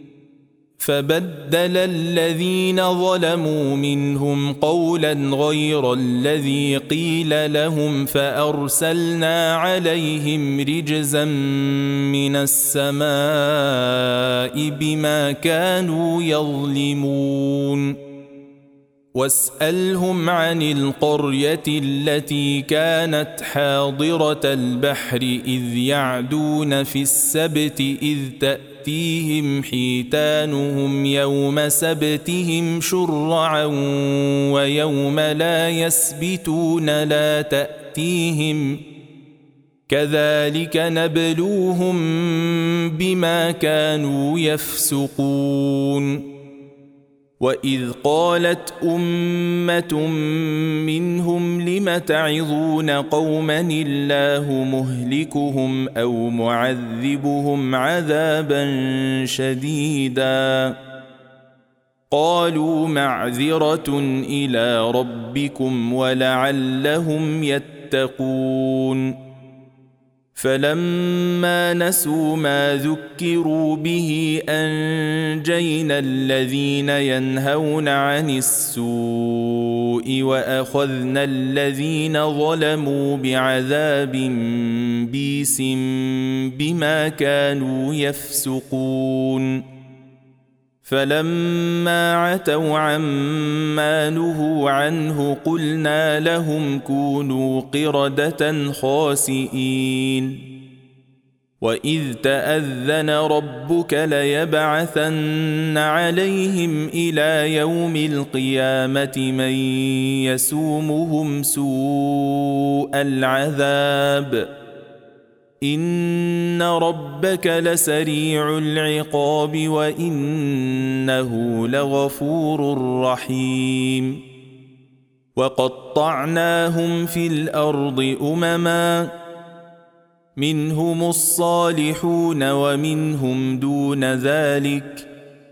فبدل الذين ظلموا منهم قولا غير الذي قيل لهم فأرسلنا عليهم رجزا من السماء بما كانوا يظلمون واسألهم عن القرية التي كانت حاضرة البحر إذ يعدون في السبت إذ تأتيهم حيتانهم يوم سبتهم شرعا ويوم لا يسبتون لا تأتيهم كذلك نبلوهم بما كانوا يفسقون وإذ قالت أمة منهم لم تعظون قوما الله مهلكهم أو معذبهم عذابا شديدا قالوا معذرة إلى ربكم ولعلهم يتقون فلما نسوا ما ذكروا به أنجينا الذين ينهون عن السوء وأخذنا الذين ظلموا بعذاب بيس بما كانوا يفسقون فلما عتوا عما نهوا عنه قلنا لهم كونوا قردة خاسئين وإذ تأذن ربك ليبعثن عليهم إلى يوم القيامة من يسومهم سوء العذاب إن ربك لسريع العقاب وإنه لغفور رحيم وقطعناهم في الأرض أمما منهم الصالحون ومنهم دون ذلك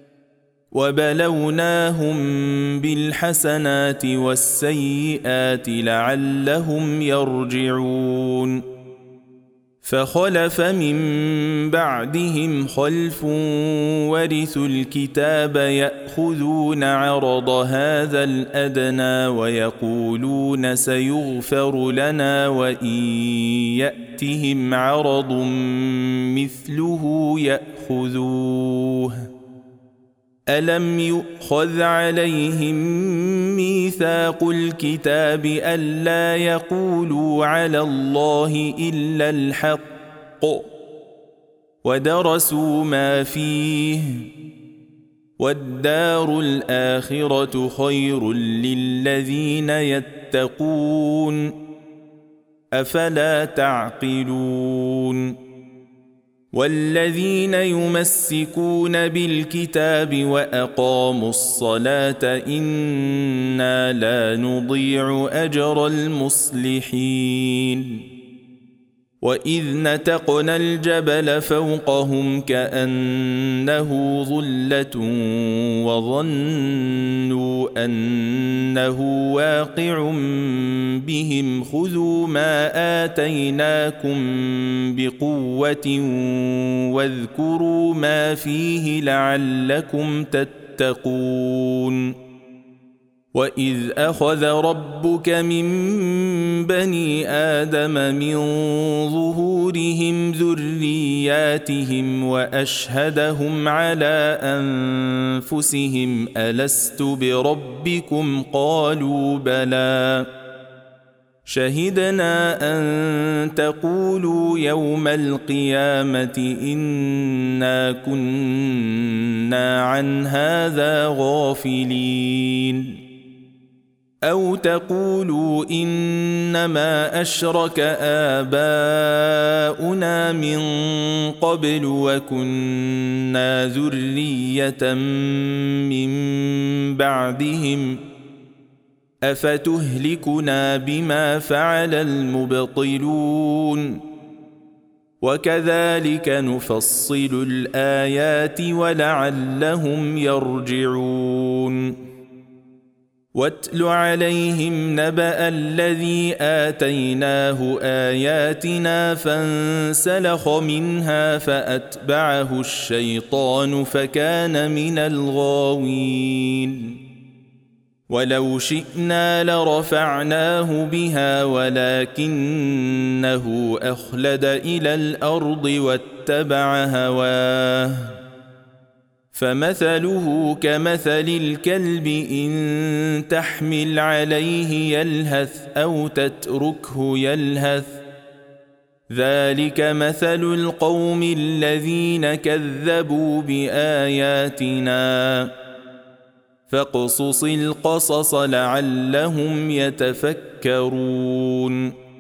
وبلوناهم بالحسنات والسيئات لعلهم يرجعون فخلف من بعدهم خلف ورثوا الكتاب يأخذون عرض هذا الأدنى ويقولون سيغفر لنا وإن يأتهم عرض مثله يأخذوه ألم يؤخذ عليهم ميثاق الكتاب ألا يقولوا على الله إلا الحق ودرسوا ما فيه والدار الآخرة خير للذين يتقون أفلا تعقلون والذين يمسكون بالكتاب وأقاموا الصلاة إنا لا نضيع أجر المصلحين وإذ نتقنا الجبل فوقهم كأنه ظلة وظنوا أنه واقع بهم خذوا ما آتيناكم بقوة واذكروا ما فيه لعلكم تتقون وإذ أخذ ربك من بني آدم من ظهورهم ذرياتهم وأشهدهم على أنفسهم ألست بربكم قالوا بلى شهدنا أن تقولوا يوم القيامة إنا كنا عن هذا غافلين أو تقولوا إنما أشرك آباؤنا من قبل وكنا ذرية من بعدهم أفتهلكنا بما فعل المبطلون وكذلك نفصل الآيات ولعلهم يرجعون واتل عليهم نبأ الذي آتيناه آياتنا فانسلخ منها فأتبعه الشيطان فكان من الغاوين ولو شئنا لرفعناه بها ولكنه أخلد إلى الأرض واتبع هواه فمثله كمثل الكلب إن تحمل عليه يلهث أو تتركه يلهث ذلك مثل القوم الذين كذبوا بآياتنا فاقصص القصص لعلهم يتفكرون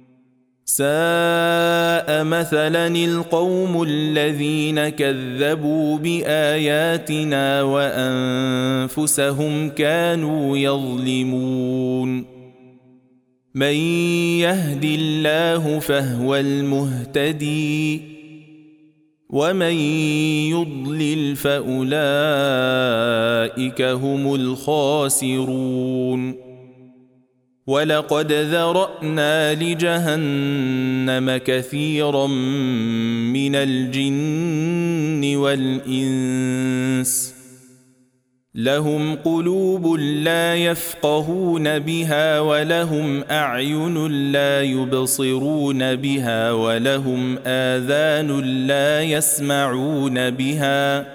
ساء مثلا القوم الذين كذبوا بآياتنا وأنفسهم كانوا يظلمون من يهد الله فهو المهتدي ومن يضلل فأولئك هم الخاسرون ولقد ذرأنا لجهنم كثيرا من الجن والإنس لهم قلوب لا يفقهون بها ولهم أعين لا يبصرون بها ولهم آذان لا يسمعون بها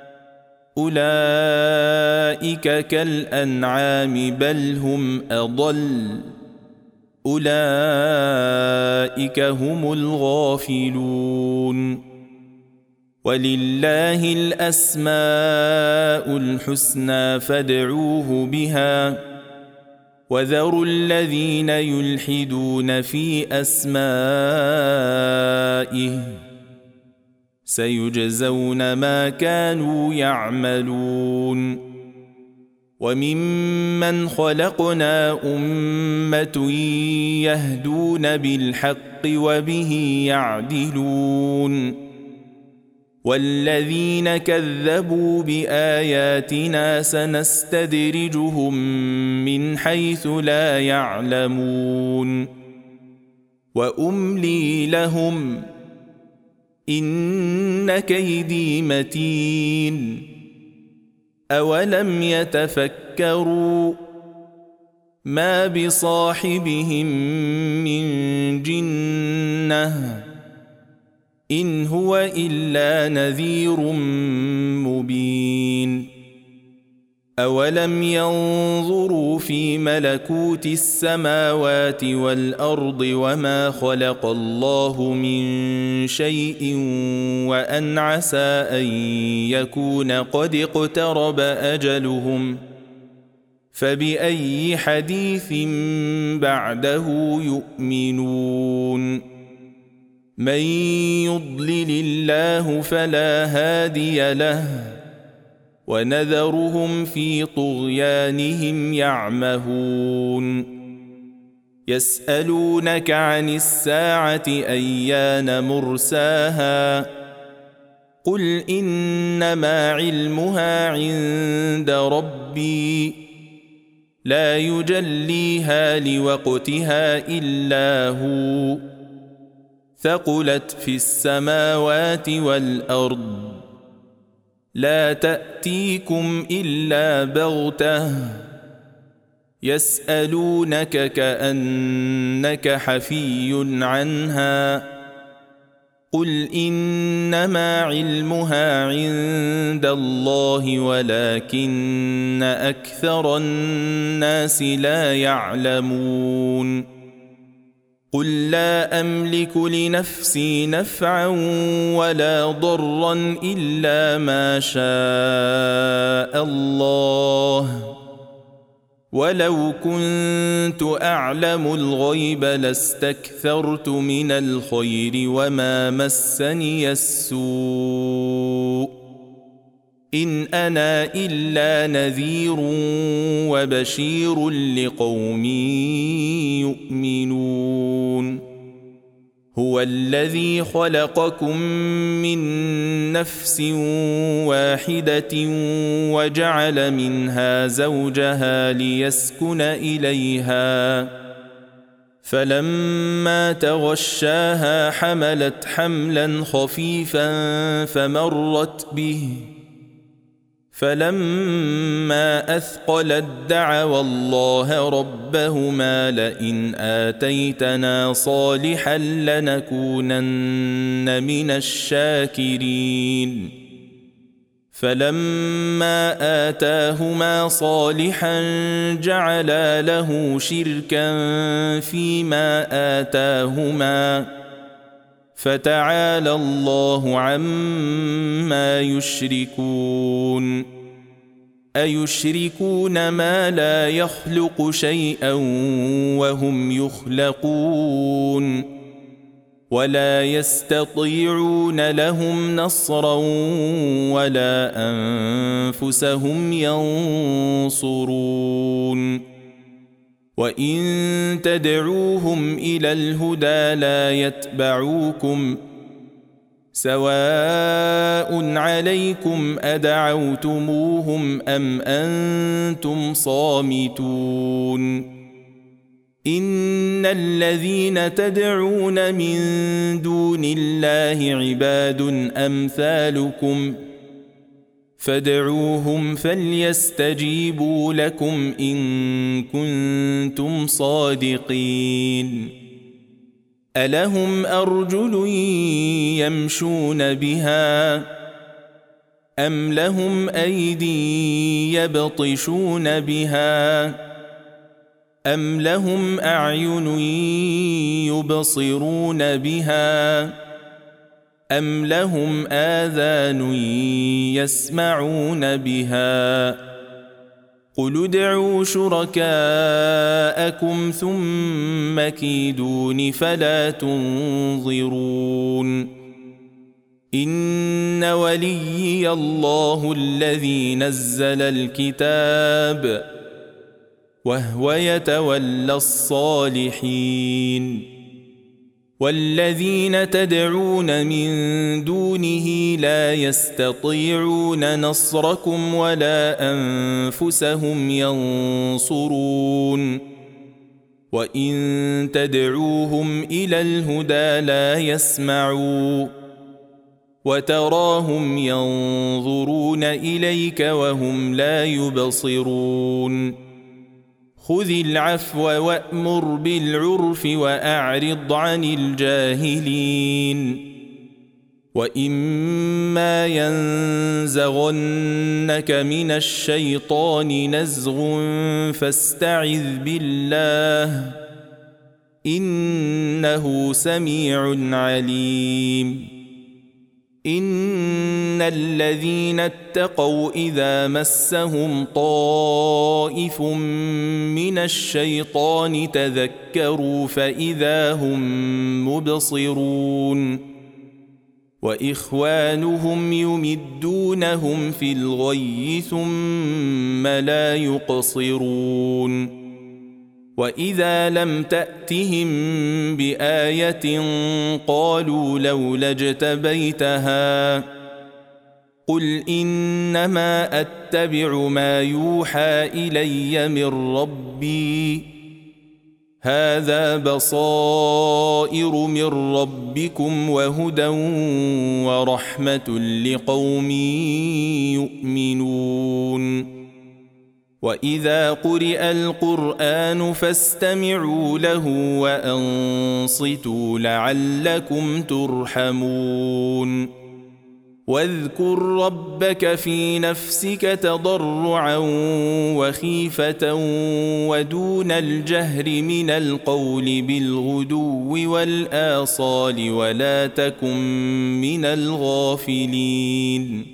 أولئك كالأنعام بل هم أضل أولئك هم الغافلون ولله الأسماء الحسنى فادعوه بها وذروا الذين يلحدون في أسمائه سيجزون ما كانوا يعملون وممن خلقنا أمة يهدون بالحق وبه يعدلون والذين كذبوا بآياتنا سنستدرجهم من حيث لا يعلمون وأملي لهم إن كيدي متين أولم يتفكروا ما بصاحبهم من جنة إن هو إلا نذير مبين أولم ينظروا في ملكوت السماوات والأرض وما خلق الله من شيء وأن عسى أن يكون قد اقترب أجلهم فبأي حديث بعده يؤمنون من يضلل الله فلا هادي له ونذرهم في طغيانهم يعمهون يسألونك عن الساعة أيان مرساها قل إنما علمها عند ربي لا يجليها لوقتها إلا هو ثقلت في السماوات والأرض لا تأتيكم إلا بغتة يسألونك كأنك حفي عنها قل إنما علمها عند الله ولكن أكثر الناس لا يعلمون قل لا أملك لنفسي نفعا ولا ضرا إلا ما شاء الله ولو كنت أعلم الغيب لاستكثرت من الخير وما مسني السوء إن أنا إلا نذير وبشير لقوم يؤمنون هو الذي خلقكم من نفس واحدة وجعل منها زوجها ليسكن إليها فلما تغشاها حملت حملا خفيفا فمرت به فلما أثقلت دعوا الله ربهما لئن آتيتنا صالحا لنكونن من الشاكرين فلما آتاهما صالحا جعلا له شركا فيما آتاهما فتعالى الله عما يشركون أيشركون ما لا يخلق شيئا وهم يخلقون ولا يستطيعون لهم نصرا ولا أنفسهم ينصرون وإن تدعوهم إلى الهدى لا يتبعوكم سواء عليكم أدعوتموهم أم أنتم صامتون إن الذين تدعون من دون الله عباد أمثالكم فادعوهم فليستجيبوا لكم إن كنتم صادقين ألهم أرجل يمشون بها أم لهم أيدي يبطشون بها أم لهم أعين يبصرون بها أم لهم آذان يسمعون بها قل ادعوا شركاءكم ثم كيدون فلا تنظرون إن وليي الله الذي نزل الكتاب وهو يتولى الصالحين والذين تدعون من دونه لا يستطيعون نصركم ولا أنفسهم ينصرون وإن تدعوهم إلى الهدى لا يسمعوا وتراهم ينظرون إليك وهم لا يبصرون خذ العفو وأمر بالعرف وأعرض عن الجاهلين وإما ينزغنك من الشيطان نزغ فاستعذ بالله إنه سميع عليم إن الذين اتقوا إذا مسهم طائف من الشيطان تذكروا فإذا هم مبصرون وإخوانهم يمدونهم في الغي ثم لا يقصرون وإذا لم تأتهم بآية قالوا لولا اجتبيتها قل إنما أتبع ما يوحى إلي من ربي هذا بصائر من ربكم وهدى ورحمة لقوم يؤمنون وإذا قرئ القرآن فاستمعوا له وأنصتوا لعلكم ترحمون واذكر ربك في نفسك تضرعا وخيفة ودون الجهر من القول بالغدو والآصال ولا تكن من الغافلين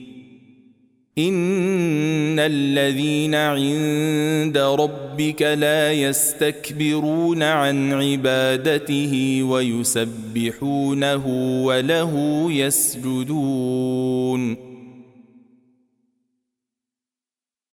إن الذين عند ربك لا يستكبرون عن عبادته ويسبحونه وله يسجدون